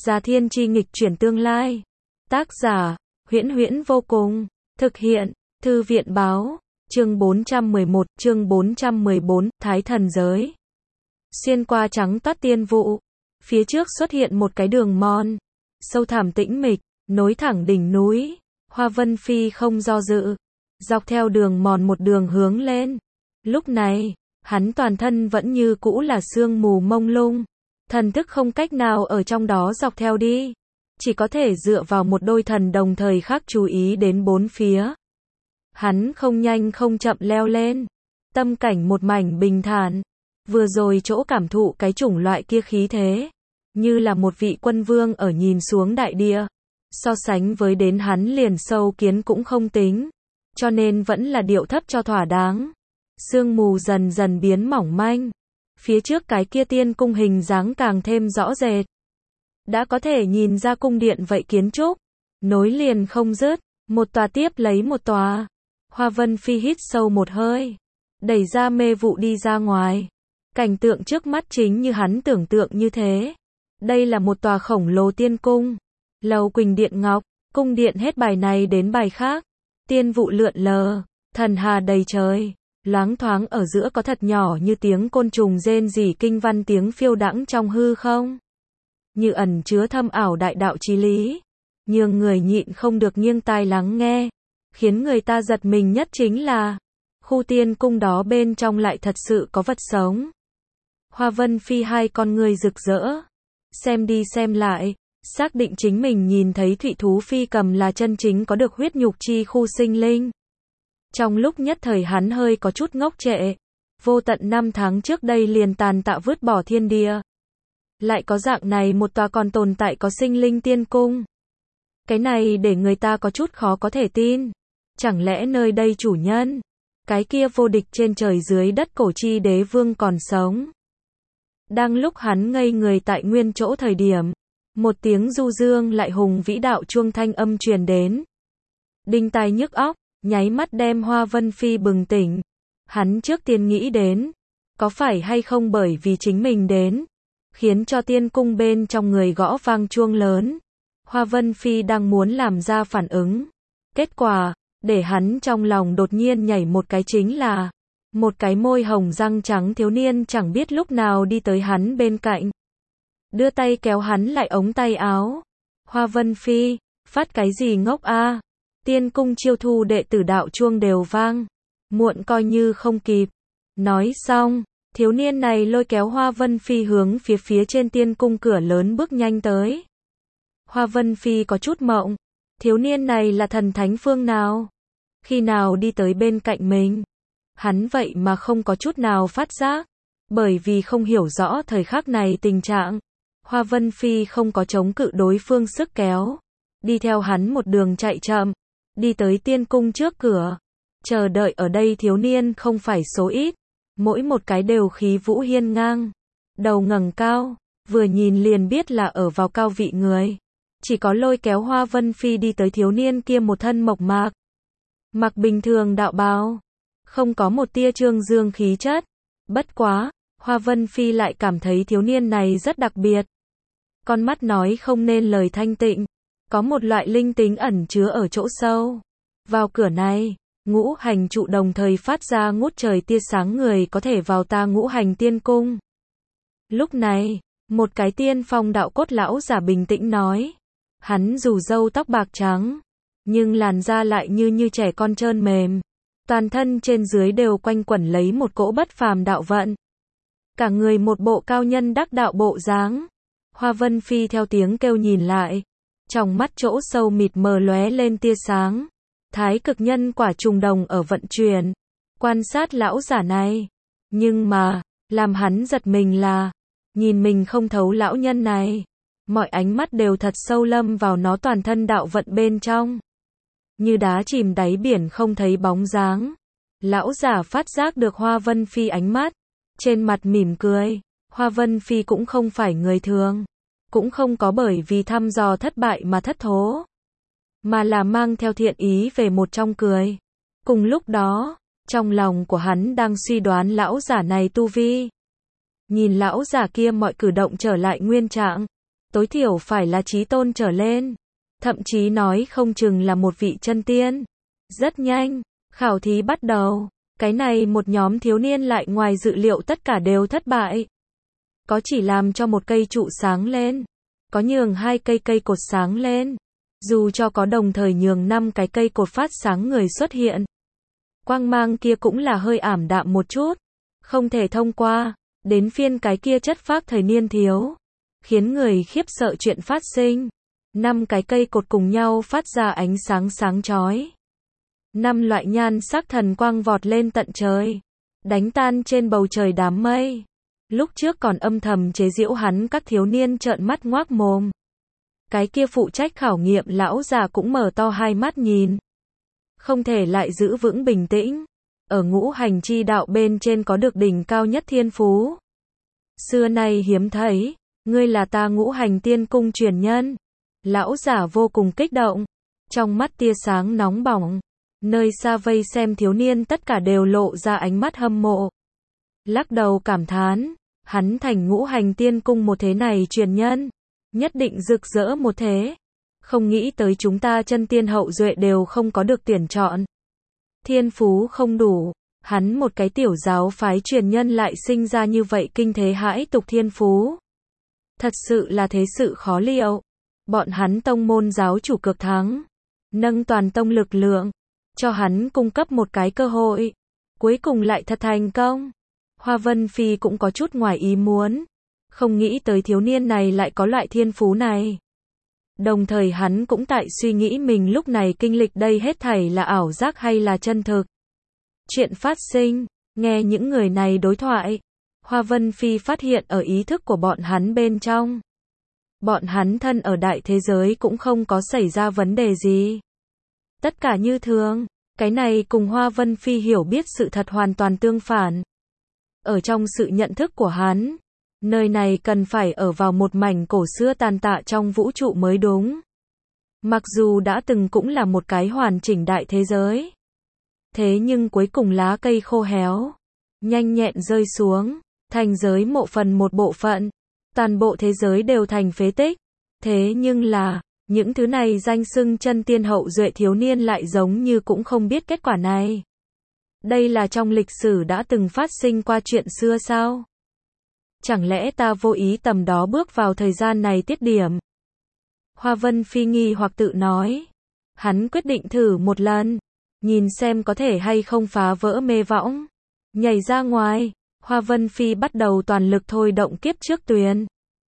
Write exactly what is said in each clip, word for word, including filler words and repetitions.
Già Thiên Chi nghịch chuyển tương lai. Tác giả, Huyễn Huyễn vô cùng. Thực hiện, Thư viện báo. Chương bốn trăm mười một, chương bốn trăm mười bốn, Thái Thần Giới. Xuyên qua trắng toát tiên vụ. Phía trước xuất hiện một cái đường mòn. Sâu thẳm tĩnh mịch, nối thẳng đỉnh núi. Hoa Vân Phi không do dự. Dọc theo đường mòn một đường hướng lên. Lúc này, hắn toàn thân vẫn như cũ là sương mù mông lung. Thần thức không cách nào ở trong đó dọc theo đi. Chỉ có thể dựa vào một đôi thần đồng thời khắc chú ý đến bốn phía. Hắn không nhanh không chậm leo lên. Tâm cảnh một mảnh bình thản. Vừa rồi chỗ cảm thụ cái chủng loại kia khí thế. Như là một vị quân vương ở nhìn xuống đại địa. So sánh với đến hắn liền sâu kiến cũng không tính. Cho nên vẫn là điệu thấp cho thỏa đáng. Sương mù dần dần biến mỏng manh. Phía trước cái kia tiên cung hình dáng càng thêm rõ rệt. Đã có thể nhìn ra cung điện vậy kiến trúc. Nối liền không dứt. Một tòa tiếp lấy một tòa. Hoa Vân Phi hít sâu một hơi. Đẩy ra mê vụ đi ra ngoài. Cảnh tượng trước mắt chính như hắn tưởng tượng như thế. Đây là một tòa khổng lồ tiên cung. Lầu Quỳnh Điện Ngọc. Cung điện hết bài này đến bài khác. Tiên vụ lượn lờ. Thần hà đầy trời. Loáng thoáng ở giữa có thật nhỏ như tiếng côn trùng rên rỉ kinh văn tiếng phiêu đãng trong hư không. Như ẩn chứa thâm ảo đại đạo chí lý. Nhưng người nhịn không được nghiêng tai lắng nghe. Khiến người ta giật mình nhất chính là khu tiên cung đó bên trong lại thật sự có vật sống. Hoa Vân Phi hai con người rực rỡ. Xem đi xem lại. Xác định chính mình nhìn thấy thụy thú phi cầm là chân chính có được huyết nhục chi khu sinh linh. Trong lúc nhất thời hắn hơi có chút ngốc trệ. Vô tận năm tháng trước đây liền tàn tạ vứt bỏ thiên địa. Lại có dạng này một tòa còn tồn tại có sinh linh tiên cung. Cái này để người ta có chút khó có thể tin. Chẳng lẽ nơi đây chủ nhân, cái kia vô địch trên trời dưới đất cổ chi đế vương còn sống. Đang lúc hắn ngây người tại nguyên chỗ thời điểm. Một tiếng du dương lại hùng vĩ đạo chuông thanh âm truyền đến. Đinh tai nhức óc. Nháy mắt đem Hoa Vân Phi bừng tỉnh. Hắn trước tiên nghĩ đến. Có phải hay không bởi vì chính mình đến. Khiến cho tiên cung bên trong người gõ vang chuông lớn. Hoa Vân Phi đang muốn làm ra phản ứng. Kết quả, để hắn trong lòng đột nhiên nhảy một cái chính là. Một cái môi hồng răng trắng thiếu niên chẳng biết lúc nào đi tới hắn bên cạnh. Đưa tay kéo hắn lại ống tay áo. Hoa Vân Phi, phát cái gì ngốc a? Tiên cung chiêu thu đệ tử đạo chuông đều vang. Muộn coi như không kịp. Nói xong, thiếu niên này lôi kéo Hoa Vân Phi hướng phía phía trên tiên cung cửa lớn bước nhanh tới. Hoa Vân Phi có chút mộng. Thiếu niên này là thần thánh phương nào? Khi nào đi tới bên cạnh mình? Hắn vậy mà không có chút nào phát giác. Bởi vì không hiểu rõ thời khắc này tình trạng. Hoa Vân Phi không có chống cự đối phương sức kéo. Đi theo hắn một đường chạy chậm. Đi tới tiên cung trước cửa. Chờ đợi ở đây thiếu niên không phải số ít. Mỗi một cái đều khí vũ hiên ngang. Đầu ngẩng cao. Vừa nhìn liền biết là ở vào cao vị người. Chỉ có lôi kéo Hoa Vân Phi đi tới thiếu niên kia một thân mộc mạc. Mặc bình thường đạo bào. Không có một tia trương dương khí chất. Bất quá, Hoa Vân Phi lại cảm thấy thiếu niên này rất đặc biệt. Con mắt nói không nên lời thanh tịnh. Có một loại linh tính ẩn chứa ở chỗ sâu. Vào cửa này, ngũ hành trụ đồng thời phát ra ngút trời tia sáng người có thể vào ta ngũ hành tiên cung. Lúc này, một cái tiên phong đạo cốt lão giả bình tĩnh nói. Hắn dù râu tóc bạc trắng, nhưng làn da lại như như trẻ con trơn mềm. Toàn thân trên dưới đều quanh quẩn lấy một cỗ bất phàm đạo vận. Cả người một bộ cao nhân đắc đạo bộ dáng. Hoa Vân Phi theo tiếng kêu nhìn lại. Trong mắt chỗ sâu mịt mờ lóe lên tia sáng. Thái cực nhân quả trùng đồng ở vận chuyển. Quan sát lão giả này. Nhưng mà, làm hắn giật mình là, nhìn mình không thấu lão nhân này. Mọi ánh mắt đều thật sâu lâm vào nó toàn thân đạo vận bên trong. Như đá chìm đáy biển không thấy bóng dáng. Lão giả phát giác được Hoa Vân Phi ánh mắt. Trên mặt mỉm cười. Hoa Vân Phi cũng không phải người thường. Cũng không có bởi vì thăm dò thất bại mà thất thố. Mà là mang theo thiện ý về một trong cười. Cùng lúc đó, trong lòng của hắn đang suy đoán lão giả này tu vi. Nhìn lão giả kia mọi cử động trở lại nguyên trạng. tối thiểu phải là chí tôn trở lên, thậm chí nói không chừng là một vị chân tiên. Rất nhanh, khảo thí bắt đầu, cái này một nhóm thiếu niên lại ngoài dự liệu tất cả đều thất bại. Có chỉ làm cho một cây trụ sáng lên, có nhường hai cây cây cột sáng lên, dù cho có đồng thời nhường năm cái cây cột phát sáng người xuất hiện. Quang mang kia cũng là hơi ảm đạm một chút, không thể thông qua, đến phiên cái kia chất phác thời niên thiếu, khiến người khiếp sợ chuyện phát sinh. Năm cái cây cột cùng nhau phát ra ánh sáng sáng chói. Năm loại nhan sắc thần quang vọt lên tận trời, đánh tan trên bầu trời đám mây. Lúc trước còn âm thầm chế giễu hắn các thiếu niên trợn mắt ngoác mồm. Cái kia phụ trách khảo nghiệm lão già cũng mở to hai mắt nhìn. Không thể lại giữ vững bình tĩnh. Ở ngũ hành chi đạo bên trên có được đỉnh cao nhất thiên phú. Xưa nay hiếm thấy, ngươi là ta ngũ hành tiên cung truyền nhân. Lão giả vô cùng kích động, trong mắt tia sáng nóng bỏng. Nơi xa vây xem thiếu niên tất cả đều lộ ra ánh mắt hâm mộ. Lắc đầu cảm thán, hắn thành ngũ hành tiên cung một thế này truyền nhân, nhất định rực rỡ một thế. Không nghĩ tới chúng ta chân tiên hậu duệ đều không có được tuyển chọn. Thiên phú không đủ, hắn một cái tiểu giáo phái truyền nhân lại sinh ra như vậy kinh thế hãi tục thiên phú. Thật sự là thế sự khó liệu. Bọn hắn tông môn giáo chủ cực thắng, nâng toàn tông lực lượng, cho hắn cung cấp một cái cơ hội. Cuối cùng lại thật thành công. Hoa Vân Phi cũng có chút ngoài ý muốn, không nghĩ tới thiếu niên này lại có loại thiên phú này. Đồng thời hắn cũng tại suy nghĩ mình lúc này kinh lịch đây hết thảy là ảo giác hay là chân thực. Chuyện phát sinh, nghe những người này đối thoại, Hoa Vân Phi phát hiện ở ý thức của bọn hắn bên trong. Bọn hắn thân ở đại thế giới cũng không có xảy ra vấn đề gì. Tất cả như thường, cái này cùng Hoa Vân Phi hiểu biết sự thật hoàn toàn tương phản. Ở trong sự nhận thức của hắn, nơi này cần phải ở vào một mảnh cổ xưa tàn tạ trong vũ trụ mới đúng. Mặc dù đã từng cũng là một cái hoàn chỉnh đại thế giới. Thế nhưng cuối cùng lá cây khô héo, nhanh nhẹn rơi xuống, thành giới mộ phần một bộ phận. Toàn bộ thế giới đều thành phế tích. Thế nhưng là, những thứ này danh xưng chân tiên hậu duệ thiếu niên lại giống như cũng không biết kết quả này. Đây là trong lịch sử đã từng phát sinh qua chuyện xưa sao? Chẳng lẽ ta vô ý tầm đó bước vào thời gian này tiết điểm? Hoa Vân Phi nghi hoặc tự nói. Hắn quyết định thử một lần, nhìn xem có thể hay không phá vỡ mê võng. Nhảy ra ngoài, Hoa Vân Phi bắt đầu toàn lực thôi động kiếp trước tuyền.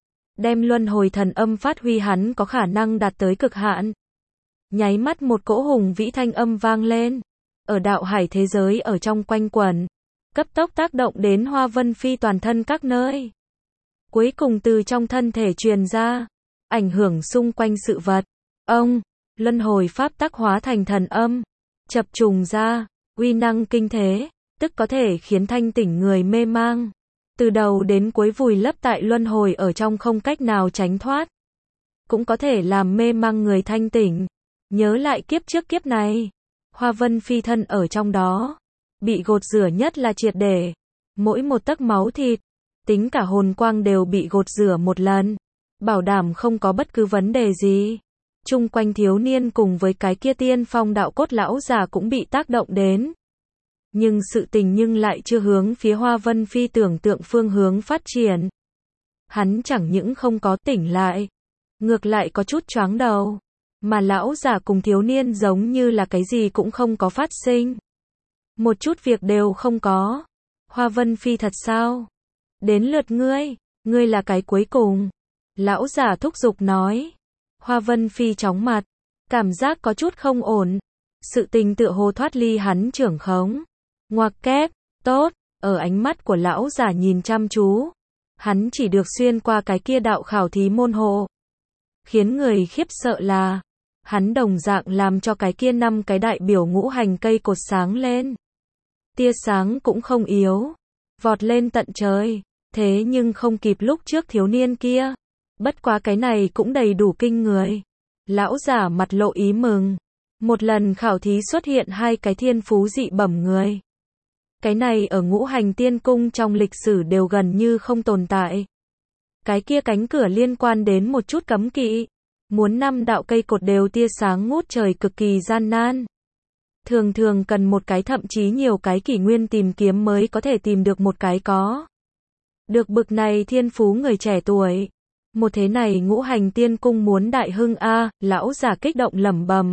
Đem luân hồi thần âm phát huy hắn có khả năng đạt tới cực hạn. Nháy mắt một cỗ hùng vĩ thanh âm vang lên. Ở đạo hải thế giới ở trong quanh quẩn. Cấp tốc tác động đến Hoa Vân Phi toàn thân các nơi. Cuối cùng từ trong thân thể truyền ra. Ảnh hưởng xung quanh sự vật. Ông, luân hồi pháp tác hóa thành thần âm. Chập trùng ra, uy năng kinh thế. Tức có thể khiến thanh tỉnh người mê mang. Từ đầu đến cuối vùi lấp tại luân hồi ở trong không cách nào tránh thoát. Cũng có thể làm mê mang người thanh tỉnh. Nhớ lại kiếp trước kiếp này. Hoa Vân Phi thân ở trong đó. Bị gột rửa nhất là triệt để. Mỗi một tấc máu thịt. Tính cả hồn quang đều bị gột rửa một lần. Bảo đảm không có bất cứ vấn đề gì. Chung quanh thiếu niên cùng với cái kia tiên phong đạo cốt lão già cũng bị tác động đến. Nhưng sự tình nhưng lại chưa hướng phía Hoa Vân Phi tưởng tượng phương hướng phát triển. Hắn chẳng những không có tỉnh lại, ngược lại có chút choáng đầu. Mà lão già cùng thiếu niên giống như là cái gì cũng không có phát sinh. Một chút việc đều không có. Hoa Vân Phi thật sao? Đến lượt ngươi, ngươi là cái cuối cùng. Lão già thúc giục nói. Hoa Vân Phi chóng mặt, cảm giác có chút không ổn. Sự tình tựa hồ thoát ly hắn trưởng khống. Ngoặc kép, tốt, ở ánh mắt của lão già nhìn chăm chú. Hắn chỉ được xuyên qua cái kia đạo khảo thí môn hộ. Khiến người khiếp sợ là, hắn đồng dạng làm cho cái kia năm cái đại biểu ngũ hành cây cột sáng lên. Tia sáng cũng không yếu, vọt lên tận trời, thế nhưng không kịp lúc trước thiếu niên kia. Bất quá cái này cũng đầy đủ kinh người. Lão già mặt lộ ý mừng. Một lần khảo thí xuất hiện hai cái thiên phú dị bẩm người. Cái này ở ngũ hành tiên cung trong lịch sử đều gần như không tồn tại. Cái kia cánh cửa liên quan đến một chút cấm kỵ. Muốn năm đạo cây cột đều tia sáng ngút trời cực kỳ gian nan. Thường thường cần một cái thậm chí nhiều cái kỷ nguyên tìm kiếm mới có thể tìm được một cái có. Được bực này thiên phú người trẻ tuổi. Một thế này ngũ hành tiên cung muốn đại hưng a, lão giả kích động lẩm bẩm.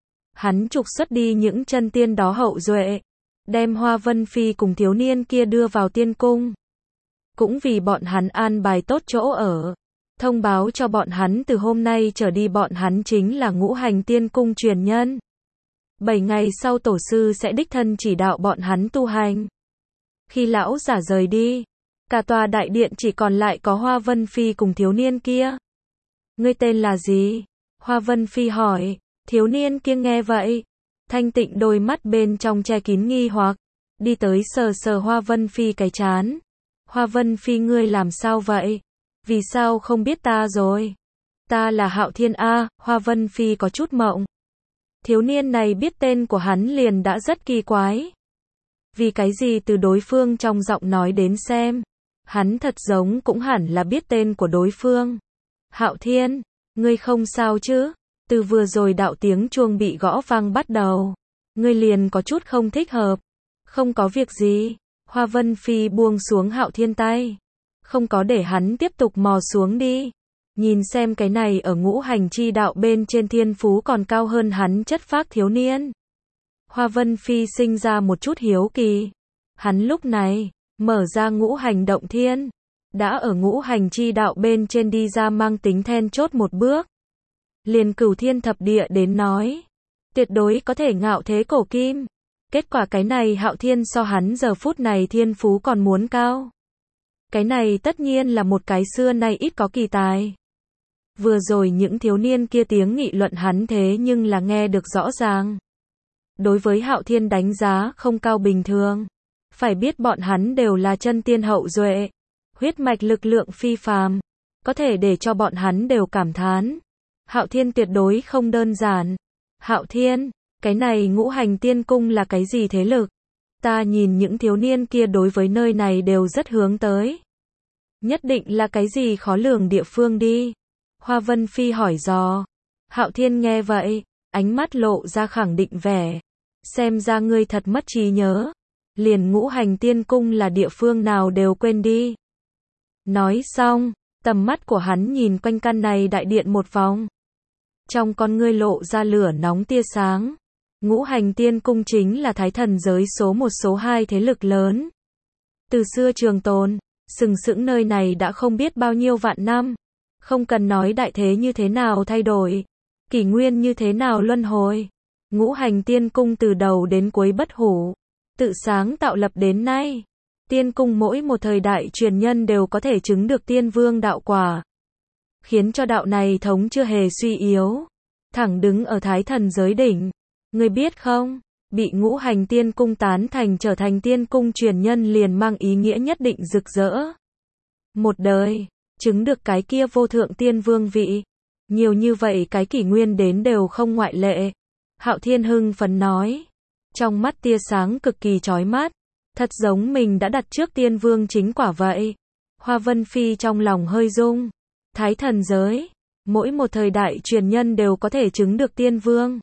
Hắn trục xuất đi những chân tiên đó hậu duệ, đem Hoa Vân Phi cùng thiếu niên kia đưa vào tiên cung. Cũng vì bọn hắn an bài tốt chỗ ở, thông báo cho bọn hắn từ hôm nay trở đi bọn hắn chính là ngũ hành tiên cung truyền nhân. Bảy ngày sau tổ sư sẽ đích thân chỉ đạo bọn hắn tu hành. Khi lão giả rời đi, cả tòa đại điện chỉ còn lại có Hoa Vân Phi cùng thiếu niên kia. Ngươi tên là gì? Hoa Vân Phi hỏi. Thiếu niên kia nghe vậy, thanh tịnh đôi mắt bên trong che kín nghi hoặc, đi tới sờ sờ Hoa Vân Phi cái trán. Hoa Vân Phi ngươi làm sao vậy? Vì sao không biết ta rồi? Ta là Hạo Thiên A, Hoa Vân Phi có chút mộng. Thiếu niên này biết tên của hắn liền đã rất kỳ quái. Vì cái gì từ đối phương trong giọng nói đến xem, hắn thật giống cũng hẳn là biết tên của đối phương. Hạo Thiên, ngươi không sao chứ? Từ vừa rồi đạo tiếng chuông bị gõ vang bắt đầu, ngươi liền có chút không thích hợp. Không có việc gì. Hoa Vân Phi buông xuống Hạo Thiên tay, không có để hắn tiếp tục mò xuống đi. Nhìn xem cái này ở ngũ hành chi đạo bên trên thiên phú còn cao hơn hắn chất phác thiếu niên. Hoa Vân Phi sinh ra một chút hiếu kỳ. Hắn lúc này mở ra ngũ hành động thiên, đã ở ngũ hành chi đạo bên trên đi ra mang tính then chốt một bước. Liền Cửu Thiên thập địa đến nói, tuyệt đối có thể ngạo thế cổ kim. Kết quả cái này Hạo Thiên so hắn giờ phút này thiên phú còn muốn cao. Cái này tất nhiên là một cái xưa nay ít có kỳ tài. Vừa rồi những thiếu niên kia tiếng nghị luận hắn thế nhưng là nghe được rõ ràng. Đối với Hạo Thiên đánh giá không cao bình thường. Phải biết bọn hắn đều là chân tiên hậu duệ, huyết mạch lực lượng phi phàm, có thể để cho bọn hắn đều cảm thán. Hạo Thiên tuyệt đối không đơn giản. Hạo Thiên, cái này ngũ hành tiên cung là cái gì thế lực? Ta nhìn những thiếu niên kia đối với nơi này đều rất hướng tới. Nhất định là cái gì khó lường địa phương đi. Hoa Vân Phi hỏi dò. Hạo Thiên nghe vậy, ánh mắt lộ ra khẳng định vẻ. Xem ra ngươi thật mất trí nhớ. Liền ngũ hành tiên cung là địa phương nào đều quên đi. Nói xong, tầm mắt của hắn nhìn quanh căn này đại điện một vòng. Trong con ngươi lộ ra lửa nóng tia sáng. Ngũ hành tiên cung chính là thái thần giới số một số hai thế lực lớn. Từ xưa trường tồn, sừng sững nơi này đã không biết bao nhiêu vạn năm. Không cần nói đại thế như thế nào thay đổi, kỷ nguyên như thế nào luân hồi. Ngũ hành tiên cung từ đầu đến cuối bất hủ, tự sáng tạo lập đến nay. Tiên cung mỗi một thời đại truyền nhân đều có thể chứng được tiên vương đạo quả, khiến cho đạo này thống chưa hề suy yếu, thẳng đứng ở thái thần giới đỉnh. Ngươi biết không, bị ngũ hành tiên cung tán thành trở thành tiên cung truyền nhân liền mang ý nghĩa nhất định rực rỡ. Một đời, chứng được cái kia vô thượng tiên vương vị. Nhiều như vậy cái kỷ nguyên đến đều không ngoại lệ. Hạo Thiên hưng phấn nói. Trong mắt tia sáng cực kỳ chói mắt. Thật giống mình đã đặt trước tiên vương chính quả vậy. Hoa Vân Phi trong lòng hơi rung. Thái thần giới, mỗi một thời đại truyền nhân đều có thể chứng được tiên vương.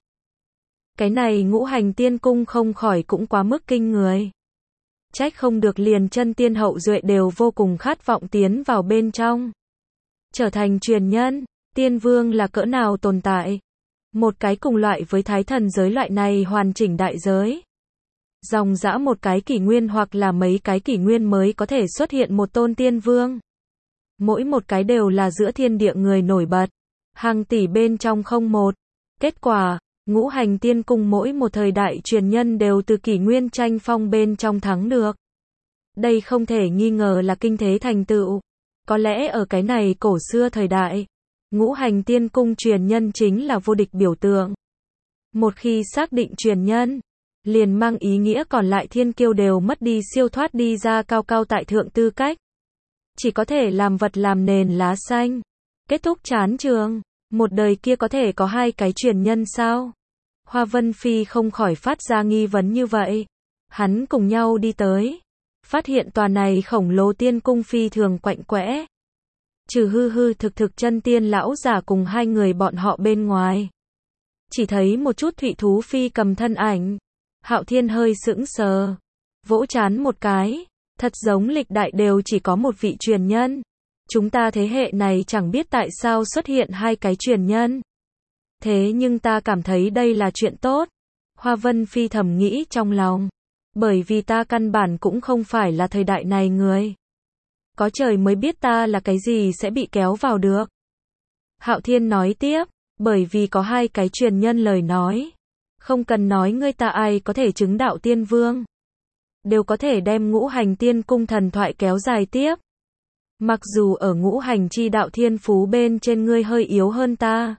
Cái này ngũ hành tiên cung không khỏi cũng quá mức kinh người. Trách không được liền chân tiên hậu duệ đều vô cùng khát vọng tiến vào bên trong. Trở thành truyền nhân, tiên vương là cỡ nào tồn tại. Một cái cùng loại với thái thần giới loại này hoàn chỉnh đại giới. Dòng dã một cái kỷ nguyên hoặc là mấy cái kỷ nguyên mới có thể xuất hiện một tôn tiên vương. Mỗi một cái đều là giữa thiên địa người nổi bật. Hàng tỷ bên trong không một. Kết quả, ngũ hành tiên cung mỗi một thời đại truyền nhân đều từ kỷ nguyên tranh phong bên trong thắng được. Đây không thể nghi ngờ là kinh thế thành tựu. Có lẽ ở cái này cổ xưa thời đại, ngũ hành tiên cung truyền nhân chính là vô địch biểu tượng. Một khi xác định truyền nhân, liền mang ý nghĩa còn lại thiên kiêu đều mất đi siêu thoát đi ra cao cao tại thượng tư cách. Chỉ có thể làm vật làm nền lá xanh. Kết thúc chán trường. Một đời kia có thể có hai cái truyền nhân sao? Hoa Vân Phi không khỏi phát ra nghi vấn như vậy. Hắn cùng nhau đi tới. Phát hiện tòa này khổng lồ tiên cung phi thường quạnh quẽ. trừ hư hư thực thực chân tiên lão giả cùng hai người bọn họ bên ngoài. Chỉ thấy một chút thụy thú phi cầm thân ảnh. Hạo Thiên hơi sững sờ, vỗ trán một cái, thật giống lịch đại đều chỉ có một vị truyền nhân. Chúng ta thế hệ này chẳng biết tại sao xuất hiện hai cái truyền nhân. Thế nhưng ta cảm thấy đây là chuyện tốt. Hoa Vân Phi thầm nghĩ trong lòng. Bởi vì ta căn bản cũng không phải là thời đại này người. Có trời mới biết ta là cái gì sẽ bị kéo vào được. Hạo Thiên nói tiếp, bởi vì có hai cái truyền nhân lời nói. Không cần nói ngươi ta ai có thể chứng đạo tiên vương. Đều có thể đem ngũ hành tiên cung thần thoại kéo dài tiếp. Mặc dù ở ngũ hành chi đạo thiên phú bên trên ngươi hơi yếu hơn ta.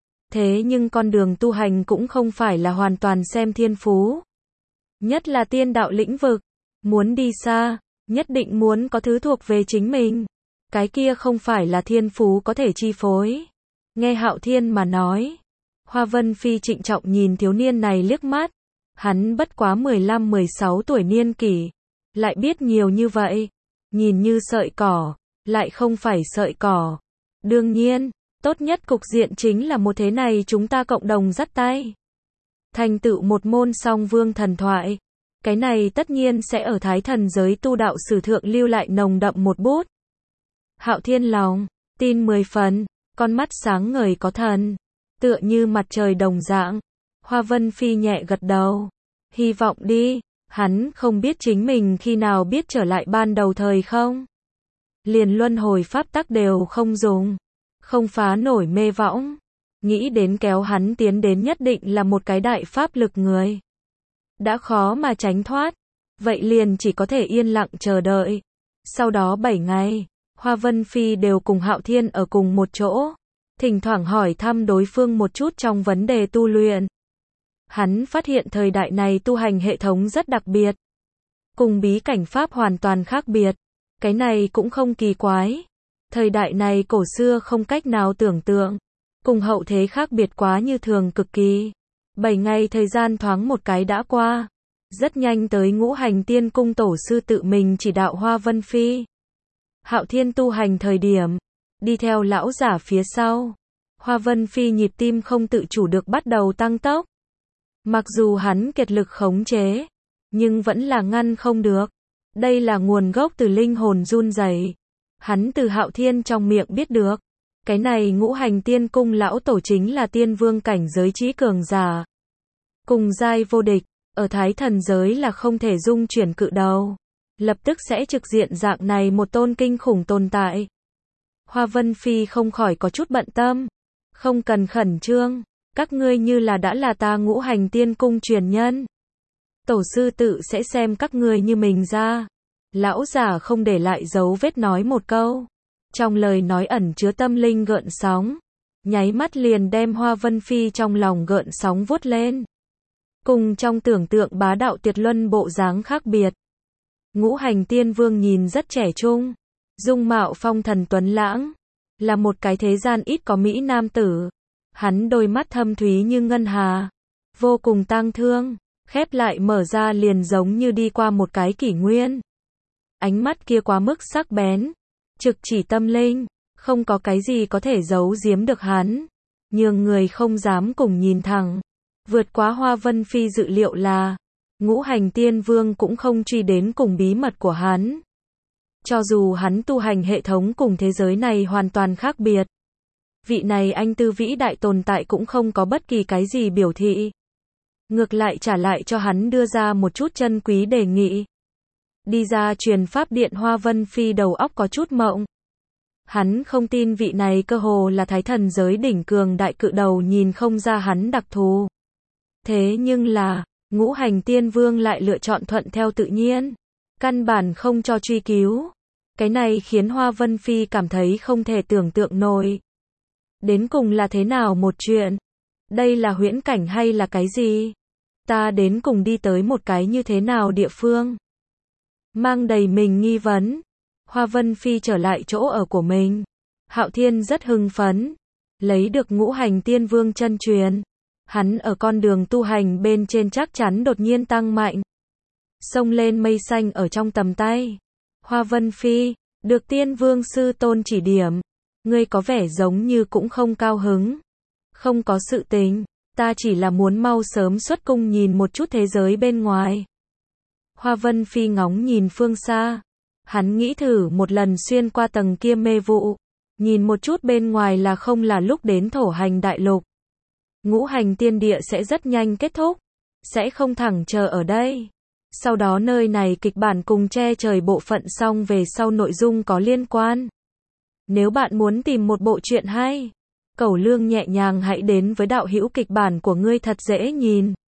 Thế nhưng con đường tu hành cũng không phải là hoàn toàn xem thiên phú. Nhất là tiên đạo lĩnh vực. Muốn đi xa, nhất định muốn có thứ thuộc về chính mình. Cái kia không phải là thiên phú có thể chi phối. Nghe Hạo Thiên mà nói. Hoa Vân Phi trịnh trọng nhìn thiếu niên này liếc mắt. Hắn bất quá mười lăm mười sáu tuổi niên kỷ. Lại biết nhiều như vậy. Nhìn như sợi cỏ. Lại không phải sợi cỏ. Đương nhiên, tốt nhất cục diện chính là một thế này chúng ta cộng đồng dắt tay. Thành tựu một môn song vương thần thoại. Cái này tất nhiên sẽ ở thái thần giới tu đạo sử thượng lưu lại nồng đậm một bút. Hạo Thiên lòng, tin mười phần, con mắt sáng ngời có thần. Tựa như mặt trời đồng dạng. Hoa Vân Phi nhẹ gật đầu. Hy vọng đi, hắn không biết chính mình khi nào biết trở lại ban đầu thời không. Liền luân hồi pháp tắc đều không dùng. Không phá nổi mê võng. Nghĩ đến kéo hắn tiến đến nhất định là một cái đại pháp lực người. Đã khó mà tránh thoát. Vậy liền chỉ có thể yên lặng chờ đợi. Sau đó bảy ngày, Hoa Vân Phi đều cùng Hạo Thiên ở cùng một chỗ. Thỉnh thoảng hỏi thăm đối phương một chút trong vấn đề tu luyện. Hắn phát hiện thời đại này tu hành hệ thống rất đặc biệt. Cùng bí cảnh pháp hoàn toàn khác biệt. Cái này cũng không kỳ quái. Thời đại này cổ xưa không cách nào tưởng tượng. Cùng hậu thế khác biệt quá như thường cực kỳ. Bảy ngày thời gian thoáng một cái đã qua. Rất nhanh tới ngũ hành tiên cung tổ sư tự mình chỉ đạo Hoa Vân Phi. Hạo Thiên tu hành thời điểm. Đi theo lão giả phía sau. Hoa Vân Phi nhịp tim không tự chủ được bắt đầu tăng tốc. Mặc dù hắn kiệt lực khống chế. Nhưng vẫn là ngăn không được. Đây là nguồn gốc từ linh hồn run rẩy. Hắn từ Hạo Thiên trong miệng biết được. Cái này ngũ hành tiên cung lão tổ chính là tiên vương cảnh giới trí cường giả. Cùng giai vô địch, ở thái thần giới là không thể dung chuyển cự đầu. Lập tức sẽ trực diện dạng này một tôn kinh khủng tồn tại. Hoa Vân Phi không khỏi có chút bận tâm. Không cần khẩn trương, các ngươi như là đã là ta ngũ hành tiên cung truyền nhân. Tổ sư tự sẽ xem các ngươi như mình ra. Lão giả không để lại dấu vết nói một câu. Trong lời nói ẩn chứa tâm linh gợn sóng. Nháy mắt liền đem Hoa Vân Phi trong lòng gợn sóng vuốt lên. Cùng trong tưởng tượng bá đạo tuyệt luân bộ dáng khác biệt. Ngũ hành tiên vương nhìn rất trẻ trung. Dung mạo phong thần tuấn lãng. Là một cái thế gian ít có mỹ nam tử. Hắn đôi mắt thâm thúy như ngân hà. Vô cùng tang thương. Khép lại mở ra liền giống như đi qua một cái kỷ nguyên. Ánh mắt kia quá mức sắc bén. Trực chỉ tâm linh. Không có cái gì có thể giấu giếm được hắn. Nhường người không dám cùng nhìn thẳng. Vượt quá Hoa Vân Phi dự liệu là. Ngũ hành tiên vương cũng không truy đến cùng bí mật của hắn. Cho dù hắn tu hành hệ thống cùng thế giới này hoàn toàn khác biệt. Vị này anh tư vĩ đại tồn tại cũng không có bất kỳ cái gì biểu thị. Ngược lại trả lại cho hắn đưa ra một chút chân quý đề nghị. Đi ra truyền pháp điện Hoa Vân Phi đầu óc có chút mộng. Hắn không tin vị này cơ hồ là thái thần giới đỉnh cường đại cự đầu nhìn không ra hắn đặc thù. Thế nhưng là, ngũ hành tiên vương lại lựa chọn thuận theo tự nhiên. Căn bản không cho truy cứu. Cái này khiến Hoa Vân Phi cảm thấy không thể tưởng tượng nổi. Đến cùng là thế nào một chuyện? Đây là huyễn cảnh hay là cái gì? Ta đến cùng đi tới một cái như thế nào địa phương? Mang đầy mình nghi vấn. Hoa Vân Phi trở lại chỗ ở của mình. Hạo Thiên rất hưng phấn. Lấy được ngũ hành tiên vương chân truyền. Hắn ở con đường tu hành bên trên chắc chắn đột nhiên tăng mạnh. Xông lên mây xanh ở trong tầm tay. Hoa Vân Phi, được tiên vương sư tôn chỉ điểm. Ngươi có vẻ giống như cũng không cao hứng. Không có sự tình, ta chỉ là muốn mau sớm xuất cung nhìn một chút thế giới bên ngoài. Hoa Vân Phi ngóng nhìn phương xa. Hắn nghĩ thử một lần xuyên qua tầng kia mê vụ. Nhìn một chút bên ngoài là không là lúc đến thổ hành đại lục. Ngũ hành tiên địa sẽ rất nhanh kết thúc. Sẽ không thẳng chờ ở đây. Sau đó nơi này kịch bản cùng che trời bộ phận xong về sau nội dung có liên quan. Nếu bạn muốn tìm một bộ truyện hay, Cẩu Lương nhẹ nhàng hãy đến với đạo hữu kịch bản của ngươi thật dễ nhìn.